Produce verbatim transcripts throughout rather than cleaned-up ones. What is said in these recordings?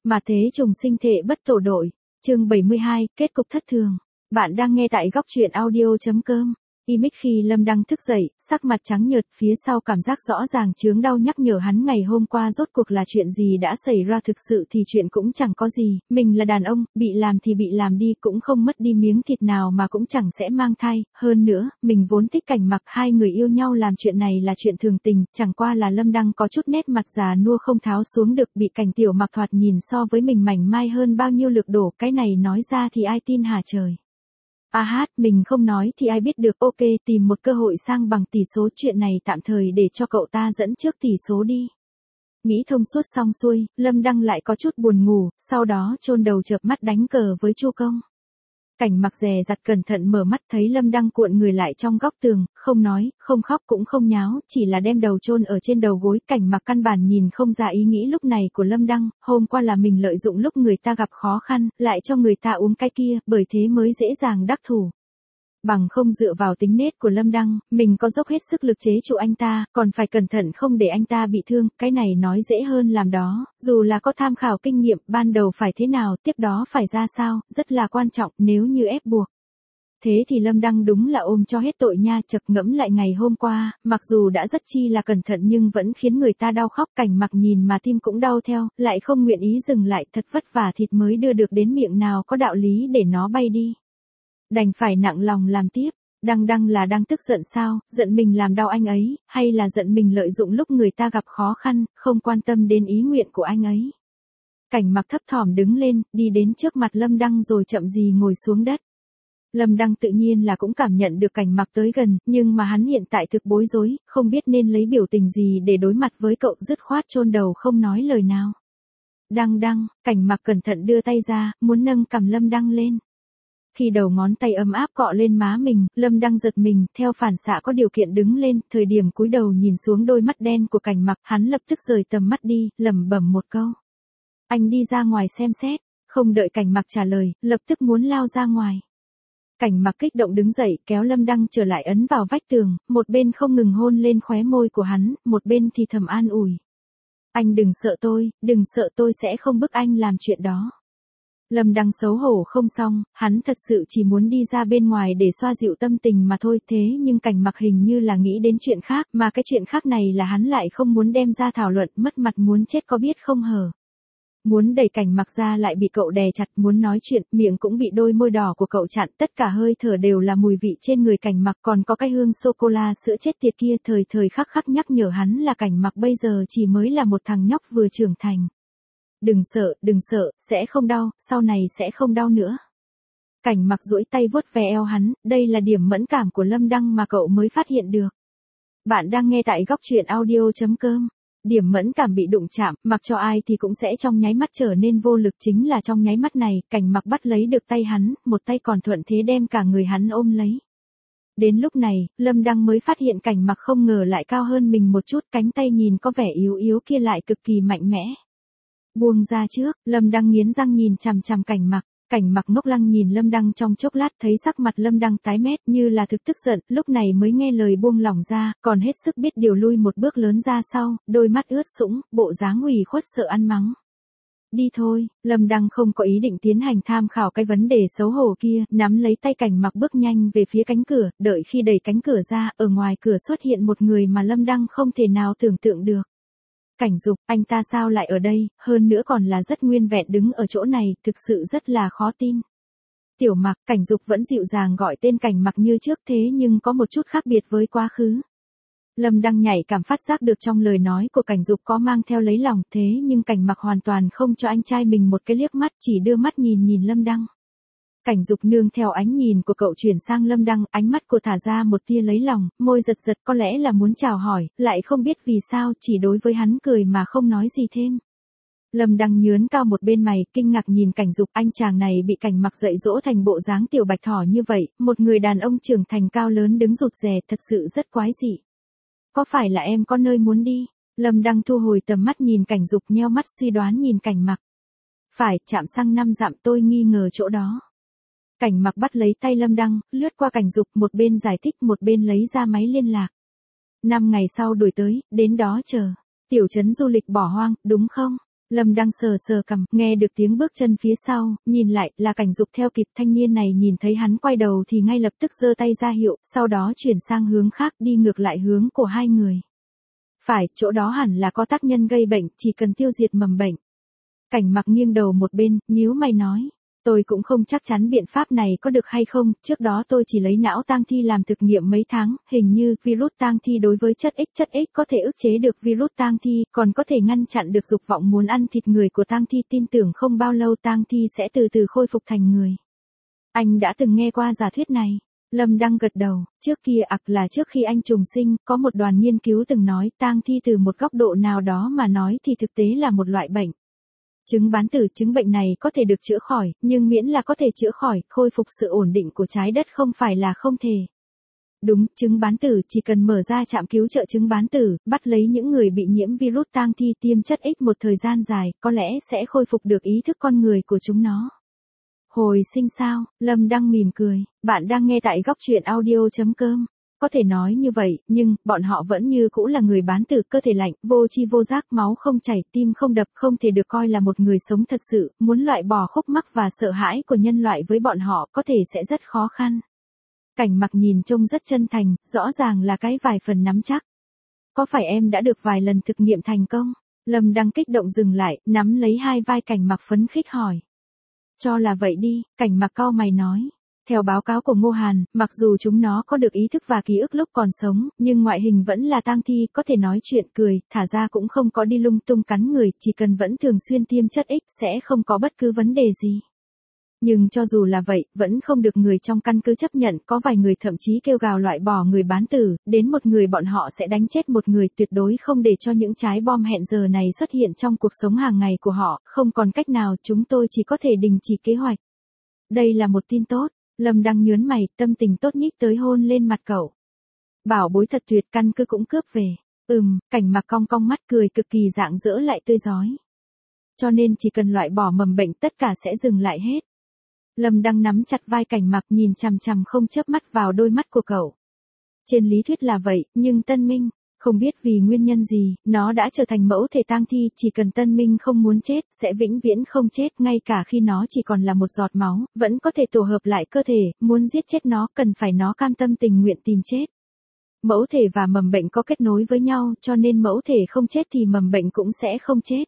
Mà thế trùng sinh thệ bất tổ đội. Chương bảy mươi hai, kết cục thất thường. Bạn đang nghe tại góc truyện audio.com. Imix khi Lâm Đăng thức dậy, sắc mặt trắng nhợt, phía sau cảm giác rõ ràng chướng đau nhắc nhở hắn ngày hôm qua rốt cuộc là chuyện gì đã xảy ra. Thực sự thì chuyện cũng chẳng có gì, mình là đàn ông, bị làm thì bị làm đi, cũng không mất đi miếng thịt nào mà cũng chẳng sẽ mang thai. Hơn nữa, mình vốn thích Cảnh Mặc, hai người yêu nhau làm chuyện này là chuyện thường tình, chẳng qua là Lâm Đăng có chút nét mặt già nua không tháo xuống được, bị Cảnh Tiểu Mặc thoạt nhìn so với mình mảnh mai hơn bao nhiêu lực đổ, cái này nói ra thì ai tin hả trời. A hát, mình không nói thì ai biết được, ok, tìm một cơ hội sang bằng tỷ số, chuyện này tạm thời để cho cậu ta dẫn trước tỷ số đi. Nghĩ thông suốt xong xuôi, Lâm Đăng lại có chút buồn ngủ, sau đó chôn đầu chợp mắt đánh cờ với Chu Công. Cảnh Mặc dè dặt cẩn thận mở mắt thấy Lâm Đăng cuộn người lại trong góc tường, không nói, không khóc cũng không nháo, chỉ là đem đầu chôn ở trên đầu gối. Cảnh Mặc căn bản nhìn không ra ý nghĩ lúc này của Lâm Đăng, hôm qua là mình lợi dụng lúc người ta gặp khó khăn, lại cho người ta uống cái kia, bởi thế mới dễ dàng đắc thủ. Bằng không dựa vào tính nết của Lâm Đăng, mình có dốc hết sức lực chế trụ anh ta, còn phải cẩn thận không để anh ta bị thương, cái này nói dễ hơn làm đó, dù là có tham khảo kinh nghiệm, ban đầu phải thế nào, tiếp đó phải ra sao, rất là quan trọng, nếu như ép buộc. Thế thì Lâm Đăng đúng là ôm cho hết tội nha. Chợt ngẫm lại ngày hôm qua, mặc dù đã rất chi là cẩn thận nhưng vẫn khiến người ta đau khóc. Cảnh Mặc nhìn mà tim cũng đau theo, lại không nguyện ý dừng lại, thật vất vả thịt mới đưa được đến miệng, nào có đạo lý để nó bay đi. Đành phải nặng lòng làm tiếp. Đăng Đăng là đang tức giận sao, giận mình làm đau anh ấy, hay là giận mình lợi dụng lúc người ta gặp khó khăn, không quan tâm đến ý nguyện của anh ấy. Cảnh Mặc thấp thỏm đứng lên, đi đến trước mặt Lâm Đăng rồi chậm gì ngồi xuống đất. Lâm Đăng tự nhiên là cũng cảm nhận được Cảnh Mặc tới gần, nhưng mà hắn hiện tại thực bối rối, không biết nên lấy biểu tình gì để đối mặt với cậu, dứt khoát chôn đầu không nói lời nào. Đăng Đăng, Cảnh Mặc cẩn thận đưa tay ra, muốn nâng cằm Lâm Đăng lên. Khi đầu ngón tay ấm áp cọ lên má mình, Lâm Đăng giật mình, theo phản xạ có điều kiện đứng lên, thời điểm cúi đầu nhìn xuống đôi mắt đen của Cảnh Mặc, hắn lập tức rời tầm mắt đi, lẩm bẩm một câu. Anh đi ra ngoài xem xét, không đợi Cảnh Mặc trả lời, lập tức muốn lao ra ngoài. Cảnh Mặc kích động đứng dậy, kéo Lâm Đăng trở lại ấn vào vách tường, một bên không ngừng hôn lên khóe môi của hắn, một bên thì thầm an ủi. Anh đừng sợ tôi, đừng sợ, tôi sẽ không bức anh làm chuyện đó. Lâm Đăng xấu hổ không xong, hắn thật sự chỉ muốn đi ra bên ngoài để xoa dịu tâm tình mà thôi, thế nhưng Cảnh Mặc hình như là nghĩ đến chuyện khác, mà cái chuyện khác này là hắn lại không muốn đem ra thảo luận, mất mặt muốn chết có biết không hờ. Muốn đẩy Cảnh Mặc ra lại bị cậu đè chặt, muốn nói chuyện, miệng cũng bị đôi môi đỏ của cậu chặn, tất cả hơi thở đều là mùi vị trên người Cảnh Mặc, còn có cái hương sô-cô-la sữa chết tiệt kia, thời thời khắc khắc nhắc nhở hắn là Cảnh Mặc bây giờ chỉ mới là một thằng nhóc vừa trưởng thành. Đừng sợ, đừng sợ, sẽ không đau, sau này sẽ không đau nữa. Cảnh Mặc duỗi tay vuốt ve eo hắn, đây là điểm mẫn cảm của Lâm Đăng mà cậu mới phát hiện được. Bạn đang nghe tại góc truyện audio.com. Điểm mẫn cảm bị đụng chạm, mặc cho ai thì cũng sẽ trong nháy mắt trở nên vô lực, chính là trong nháy mắt này, Cảnh Mặc bắt lấy được tay hắn, một tay còn thuận thế đem cả người hắn ôm lấy. Đến lúc này, Lâm Đăng mới phát hiện Cảnh Mặc không ngờ lại cao hơn mình một chút, cánh tay nhìn có vẻ yếu yếu kia lại cực kỳ mạnh mẽ. Buông ra trước, Lâm Đăng nghiến răng nhìn chằm chằm Cảnh Mặc. Cảnh Mặc ngốc lăng nhìn Lâm Đăng trong chốc lát, thấy sắc mặt Lâm Đăng tái mét như là thực tức giận, lúc này mới nghe lời buông lỏng ra, còn hết sức biết điều lui một bước lớn ra sau, đôi mắt ướt sũng, bộ dáng ủy khuất sợ ăn mắng. Đi thôi, Lâm Đăng không có ý định tiến hành tham khảo cái vấn đề xấu hổ kia, nắm lấy tay Cảnh Mặc bước nhanh về phía cánh cửa, đợi khi đẩy cánh cửa ra, ở ngoài cửa xuất hiện một người mà Lâm Đăng không thể nào tưởng tượng được. Cảnh Dục, anh ta sao lại ở đây, hơn nữa còn là rất nguyên vẹn đứng ở chỗ này, thực sự rất là khó tin. Tiểu Mặc, Cảnh Dục vẫn dịu dàng gọi tên Cảnh Mặc như trước, thế nhưng có một chút khác biệt với quá khứ. Lâm Đăng nhạy cảm phát giác được trong lời nói của Cảnh Dục có mang theo lấy lòng, thế nhưng Cảnh Mặc hoàn toàn không cho anh trai mình một cái liếc mắt, chỉ đưa mắt nhìn nhìn Lâm Đăng. Cảnh Dục nương theo ánh nhìn của cậu chuyển sang Lâm Đăng, ánh mắt của thả ra một tia lấy lòng, môi giật giật, có lẽ là muốn chào hỏi, lại không biết vì sao, chỉ đối với hắn cười mà không nói gì thêm. Lâm Đăng nhướn cao một bên mày, kinh ngạc nhìn Cảnh Dục, anh chàng này bị Cảnh Mặc dạy dỗ thành bộ dáng tiểu bạch thỏ như vậy, một người đàn ông trưởng thành cao lớn đứng rụt rè, thật sự rất quái dị. Có phải là em có nơi muốn đi? Lâm Đăng thu hồi tầm mắt nhìn Cảnh Dục, nheo mắt suy đoán nhìn Cảnh Mặc. Phải, chạm xăng năm dặm, tôi nghi ngờ chỗ đó. Cảnh Mặc bắt lấy tay Lâm Đăng, lướt qua Cảnh Dục, một bên giải thích một bên lấy ra máy liên lạc. Năm ngày sau đuổi tới, đến đó chờ. Tiểu trấn du lịch bỏ hoang, đúng không? Lâm Đăng sờ sờ cằm, nghe được tiếng bước chân phía sau, nhìn lại, là Cảnh Dục theo kịp. Thanh niên này nhìn thấy hắn quay đầu thì ngay lập tức giơ tay ra hiệu, sau đó chuyển sang hướng khác, đi ngược lại hướng của hai người. Phải, chỗ đó hẳn là có tác nhân gây bệnh, chỉ cần tiêu diệt mầm bệnh. Cảnh Mặc nghiêng đầu một bên, nhíu mày nói. Tôi cũng không chắc chắn biện pháp này có được hay không, trước đó tôi chỉ lấy não tang thi làm thực nghiệm mấy tháng, hình như virus tang thi đối với chất X, chất X có thể ức chế được virus tang thi, còn có thể ngăn chặn được dục vọng muốn ăn thịt người của tang thi, tin tưởng không bao lâu tang thi sẽ từ từ khôi phục thành người. Anh đã từng nghe qua giả thuyết này. Lâm Đăng gật đầu, trước kia ặc là trước khi anh trùng sinh, có một đoàn nghiên cứu từng nói tang thi từ một góc độ nào đó mà nói thì thực tế là một loại bệnh. Chứng bán tử, chứng bệnh này có thể được chữa khỏi, nhưng miễn là có thể chữa khỏi, khôi phục sự ổn định của trái đất không phải là không thể. Đúng, chứng bán tử chỉ cần mở ra trạm cứu trợ chứng bán tử, bắt lấy những người bị nhiễm virus tang thi tiêm chất X một thời gian dài, có lẽ sẽ khôi phục được ý thức con người của chúng nó. Hồi sinh sao? Lâm Đăng mỉm cười, bạn đang nghe tại góc truyện audio chấm com. Có thể nói như vậy, nhưng, bọn họ vẫn như cũ là người bán tử, cơ thể lạnh, vô tri vô giác, máu không chảy, tim không đập, không thể được coi là một người sống thật sự, muốn loại bỏ khúc mắc và sợ hãi của nhân loại với bọn họ có thể sẽ rất khó khăn. Cảnh Mặc nhìn trông rất chân thành, rõ ràng là cái vài phần nắm chắc. Có phải em đã được vài lần thực nghiệm thành công? Lâm Đăng kích động dừng lại, nắm lấy hai vai Cảnh Mặc phấn khích hỏi. Cho là vậy đi, Cảnh Mặc cau mày nói. Theo báo cáo của Ngô Hàn, mặc dù chúng nó có được ý thức và ký ức lúc còn sống, nhưng ngoại hình vẫn là tang thi, có thể nói chuyện, cười, thả ra cũng không có đi lung tung cắn người, chỉ cần vẫn thường xuyên tiêm chất X sẽ không có bất cứ vấn đề gì. Nhưng cho dù là vậy, vẫn không được người trong căn cứ chấp nhận, có vài người thậm chí kêu gào loại bỏ người bán tử, đến một người bọn họ sẽ đánh chết một người, tuyệt đối không để cho những trái bom hẹn giờ này xuất hiện trong cuộc sống hàng ngày của họ, không còn cách nào, chúng tôi chỉ có thể đình chỉ kế hoạch. Đây là một tin tốt. Lâm Đăng nhớn mày, tâm tình tốt nhích tới hôn lên mặt cậu. Bảo bối thật tuyệt, căn cứ cũng cướp về. Ừm, Cảnh Mặc cong cong mắt cười cực kỳ rạng rỡ lại tươi rói. Cho nên chỉ cần loại bỏ mầm bệnh tất cả sẽ dừng lại hết. Lâm Đăng nắm chặt vai Cảnh Mặc nhìn chằm chằm không chớp mắt vào đôi mắt của cậu. Trên lý thuyết là vậy, nhưng Tân Minh, không biết vì nguyên nhân gì, nó đã trở thành mẫu thể tang thi, chỉ cần Tân Minh không muốn chết, sẽ vĩnh viễn không chết, ngay cả khi nó chỉ còn là một giọt máu, vẫn có thể tổ hợp lại cơ thể, muốn giết chết nó, cần phải nó cam tâm tình nguyện tìm chết. Mẫu thể và mầm bệnh có kết nối với nhau, cho nên mẫu thể không chết thì mầm bệnh cũng sẽ không chết.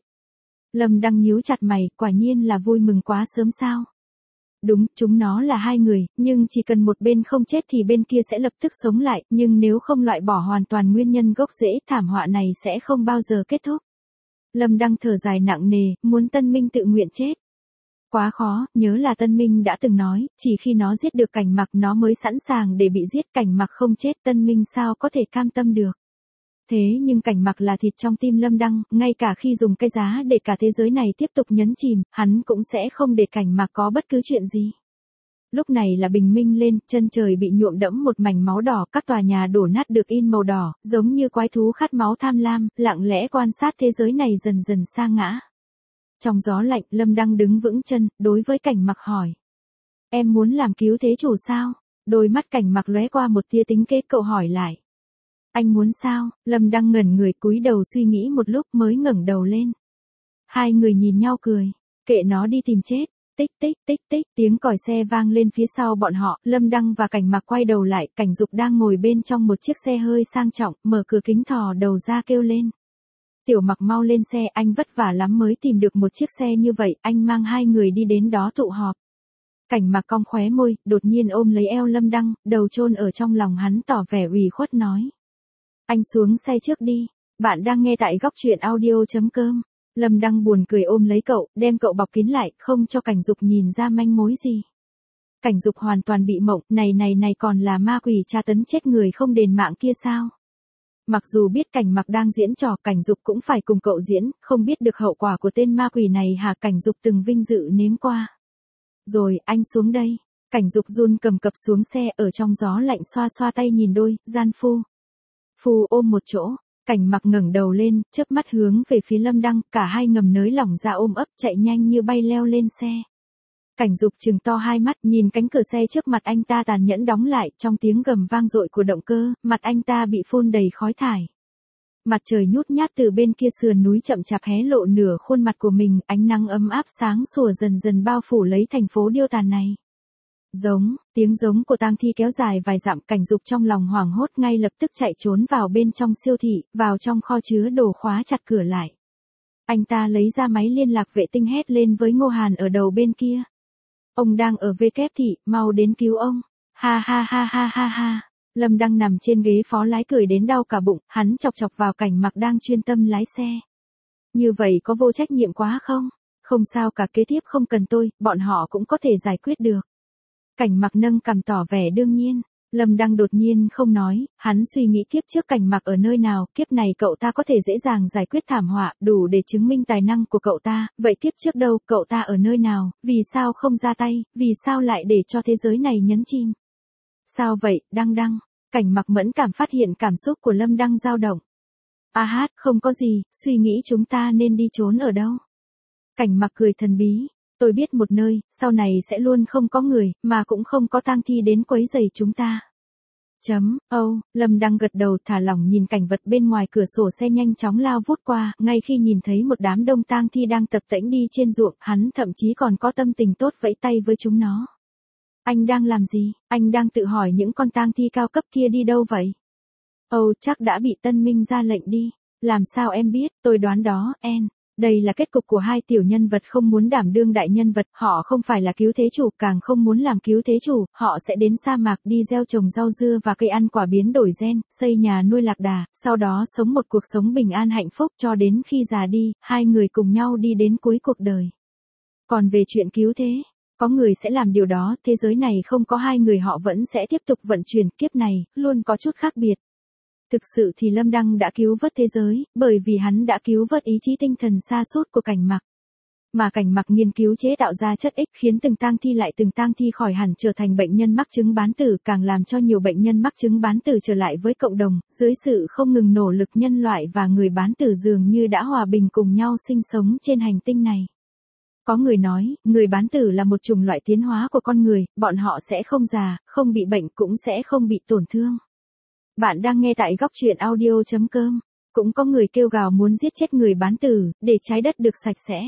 Lâm Đăng nhíu chặt mày, quả nhiên là vui mừng quá sớm sao. Đúng, chúng nó là hai người, nhưng chỉ cần một bên không chết thì bên kia sẽ lập tức sống lại, nhưng nếu không loại bỏ hoàn toàn nguyên nhân gốc rễ, thảm họa này sẽ không bao giờ kết thúc. Lâm Đăng thở dài nặng nề, muốn Tân Minh tự nguyện chết. Quá khó, nhớ là Tân Minh đã từng nói, chỉ khi nó giết được Cảnh Mặc nó mới sẵn sàng để bị giết, Cảnh Mặc không chết, Tân Minh sao có thể cam tâm được. Thế nhưng Cảnh Mặc là thịt trong tim Lâm Đăng, ngay cả khi dùng cái giá để cả thế giới này tiếp tục nhấn chìm, hắn cũng sẽ không để Cảnh Mặc có bất cứ chuyện gì. Lúc này là bình minh lên, chân trời bị nhuộm đẫm một mảnh máu đỏ, các tòa nhà đổ nát được in màu đỏ, giống như quái thú khát máu tham lam, lặng lẽ quan sát thế giới này dần dần sa ngã. Trong gió lạnh, Lâm Đăng đứng vững chân, đối với Cảnh Mặc hỏi. Em muốn làm cứu thế chủ sao? Đôi mắt Cảnh Mặc lóe qua một tia tính kế, cậu hỏi lại. Anh muốn sao? Lâm Đăng ngẩn người cúi đầu suy nghĩ một lúc mới ngẩng đầu lên. Hai người nhìn nhau cười. Kệ nó đi tìm chết. Tích tích tích tích, tiếng còi xe vang lên phía sau bọn họ, Lâm Đăng và Cảnh Mặc quay đầu lại, Cảnh Dục đang ngồi bên trong một chiếc xe hơi sang trọng, mở cửa kính thò đầu ra kêu lên. Tiểu Mặc mau lên xe, anh vất vả lắm mới tìm được một chiếc xe như vậy, anh mang hai người đi đến đó tụ họp. Cảnh Mặc cong khóe môi, đột nhiên ôm lấy eo Lâm Đăng, đầu chôn ở trong lòng hắn tỏ vẻ ủy khuất nói. Anh xuống xe trước đi, bạn đang nghe tại góc truyện audio chấm com. Lâm Đăng buồn cười ôm lấy cậu, đem cậu bọc kín lại, không cho Cảnh Dục nhìn ra manh mối gì. Cảnh Dục hoàn toàn bị mộng, này này này còn là ma quỷ tra tấn chết người không đền mạng kia sao? Mặc dù biết Cảnh Mặc đang diễn trò, Cảnh Dục cũng phải cùng cậu diễn, không biết được hậu quả của tên ma quỷ này hả? Cảnh Dục từng vinh dự nếm qua. Rồi, anh xuống đây. Cảnh Dục run cầm cập xuống xe, ở trong gió lạnh xoa xoa tay nhìn đôi, gian phu. Phu ôm một chỗ. Cảnh Mặc ngẩng đầu lên, chớp mắt hướng về phía Lâm Đăng, cả hai ngầm nới lỏng ra ôm ấp, chạy nhanh như bay leo lên xe. Cảnh Dục trừng to hai mắt, nhìn cánh cửa xe trước mặt anh ta tàn nhẫn đóng lại, trong tiếng gầm vang dội của động cơ, mặt anh ta bị phun đầy khói thải. Mặt trời nhút nhát từ bên kia sườn núi chậm chạp hé lộ nửa khuôn mặt của mình, ánh nắng ấm áp sáng sủa dần dần bao phủ lấy thành phố điêu tàn này. Giống, tiếng giống của tang thi kéo dài vài dặm, Cảnh Dục trong lòng hoảng hốt ngay lập tức chạy trốn vào bên trong siêu thị, vào trong kho chứa đồ khóa chặt cửa lại. Anh ta lấy ra máy liên lạc vệ tinh hét lên với Ngô Hàn ở đầu bên kia. Ông đang ở vê kép thị, mau đến cứu ông. Ha ha ha ha ha ha. Lâm đang nằm trên ghế phó lái cười đến đau cả bụng, hắn chọc chọc vào Cảnh Mặc đang chuyên tâm lái xe. Như vậy có vô trách nhiệm quá không? Không sao cả, kế tiếp không cần tôi, bọn họ cũng có thể giải quyết được. Cảnh Mặc nâng cằm tỏ vẻ đương nhiên. Lâm Đăng đột nhiên không nói, hắn suy nghĩ kiếp trước Cảnh Mặc ở nơi nào, kiếp này cậu ta có thể dễ dàng giải quyết thảm họa, đủ để chứng minh tài năng của cậu ta, vậy kiếp trước đâu, cậu ta ở nơi nào, vì sao không ra tay, vì sao lại để cho thế giới này nhấn chìm? Sao vậy, Đăng Đăng? Cảnh Mặc mẫn cảm phát hiện cảm xúc của Lâm Đăng dao động. A hát, không có gì, suy nghĩ chúng ta nên đi trốn ở đâu? Cảnh Mặc cười thần bí. Tôi biết một nơi, sau này sẽ luôn không có người, mà cũng không có tang thi đến quấy rầy chúng ta. Chấm, âu, oh, Lâm Đăng gật đầu thả lỏng nhìn cảnh vật bên ngoài cửa sổ xe nhanh chóng lao vút qua, ngay khi nhìn thấy một đám đông tang thi đang tập tễnh đi trên ruộng, hắn thậm chí còn có tâm tình tốt vẫy tay với chúng nó. Anh đang làm gì? Anh đang tự hỏi những con tang thi cao cấp kia đi đâu vậy? Âu, oh, chắc đã bị Tân Minh ra lệnh đi. Làm sao em biết, tôi đoán đó, En. Đây là kết cục của hai tiểu nhân vật không muốn đảm đương đại nhân vật, họ không phải là cứu thế chủ, càng không muốn làm cứu thế chủ, họ sẽ đến sa mạc đi gieo trồng rau dưa và cây ăn quả biến đổi gen, xây nhà nuôi lạc đà, sau đó sống một cuộc sống bình an hạnh phúc cho đến khi già đi, hai người cùng nhau đi đến cuối cuộc đời. Còn về chuyện cứu thế, có người sẽ làm điều đó, thế giới này không có hai người họ vẫn sẽ tiếp tục vận chuyển, kiếp này, luôn có chút khác biệt. Thực sự thì Lâm Đăng đã cứu vớt thế giới, bởi vì hắn đã cứu vớt ý chí tinh thần sa sút của Cảnh Mặc. Mà Cảnh Mặc nghiên cứu chế tạo ra chất X khiến từng tang thi lại từng tang thi khỏi hẳn trở thành bệnh nhân mắc chứng bán tử, càng làm cho nhiều bệnh nhân mắc chứng bán tử trở lại với cộng đồng, dưới sự không ngừng nỗ lực nhân loại và người bán tử dường như đã hòa bình cùng nhau sinh sống trên hành tinh này. Có người nói, người bán tử là một chủng loại tiến hóa của con người, bọn họ sẽ không già, không bị bệnh cũng sẽ không bị tổn thương. Bạn đang nghe tại góc truyện audio chấm com. Cũng có người kêu gào muốn giết chết người bán tử, để trái đất được sạch sẽ.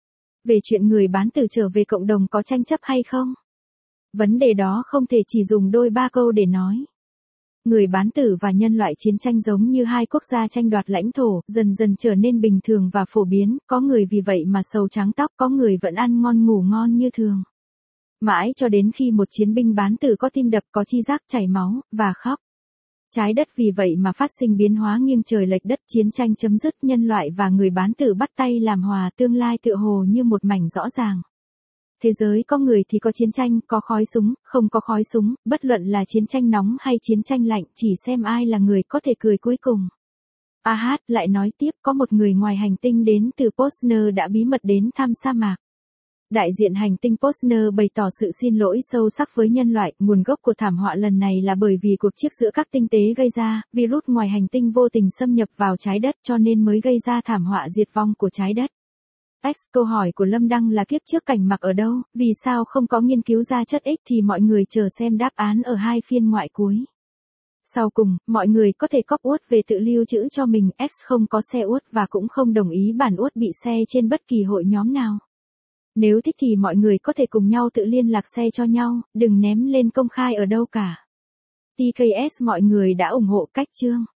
Về chuyện người bán tử trở về cộng đồng có tranh chấp hay không? Vấn đề đó không thể chỉ dùng đôi ba câu để nói. Người bán tử và nhân loại chiến tranh giống như hai quốc gia tranh đoạt lãnh thổ, dần dần trở nên bình thường và phổ biến, có người vì vậy mà sầu trắng tóc, có người vẫn ăn ngon ngủ ngon như thường. Mãi cho đến khi một chiến binh bán tử có tim đập, có chi giác, chảy máu, và khóc. Trái đất vì vậy mà phát sinh biến hóa nghiêng trời lệch đất, chiến tranh chấm dứt, nhân loại và người bán tử bắt tay làm hòa, tương lai tựa hồ như một mảnh rõ ràng. Thế giới có người thì có chiến tranh, có khói súng, không có khói súng, bất luận là chiến tranh nóng hay chiến tranh lạnh, chỉ xem ai là người có thể cười cuối cùng. A hát lại nói tiếp, có một người ngoài hành tinh đến từ Posner đã bí mật đến thăm sa mạc. Đại diện hành tinh Posner bày tỏ sự xin lỗi sâu sắc với nhân loại, nguồn gốc của thảm họa lần này là bởi vì cuộc chiến giữa các tinh tế gây ra, virus ngoài hành tinh vô tình xâm nhập vào trái đất cho nên mới gây ra thảm họa diệt vong của trái đất. X, câu hỏi của Lâm Đăng là kiếp trước Cảnh Mặc ở đâu, vì sao không có nghiên cứu ra chất X thì mọi người chờ xem đáp án ở hai phiên ngoại cuối. Sau cùng, mọi người có thể cóp uất về tự lưu trữ cho mình, X không có xe uất và cũng không đồng ý bản uất bị xe trên bất kỳ hội nhóm nào. Nếu thích thì mọi người có thể cùng nhau tự liên lạc xe cho nhau, đừng ném lên công khai ở đâu cả. tê ca ét mọi người đã ủng hộ cách chương.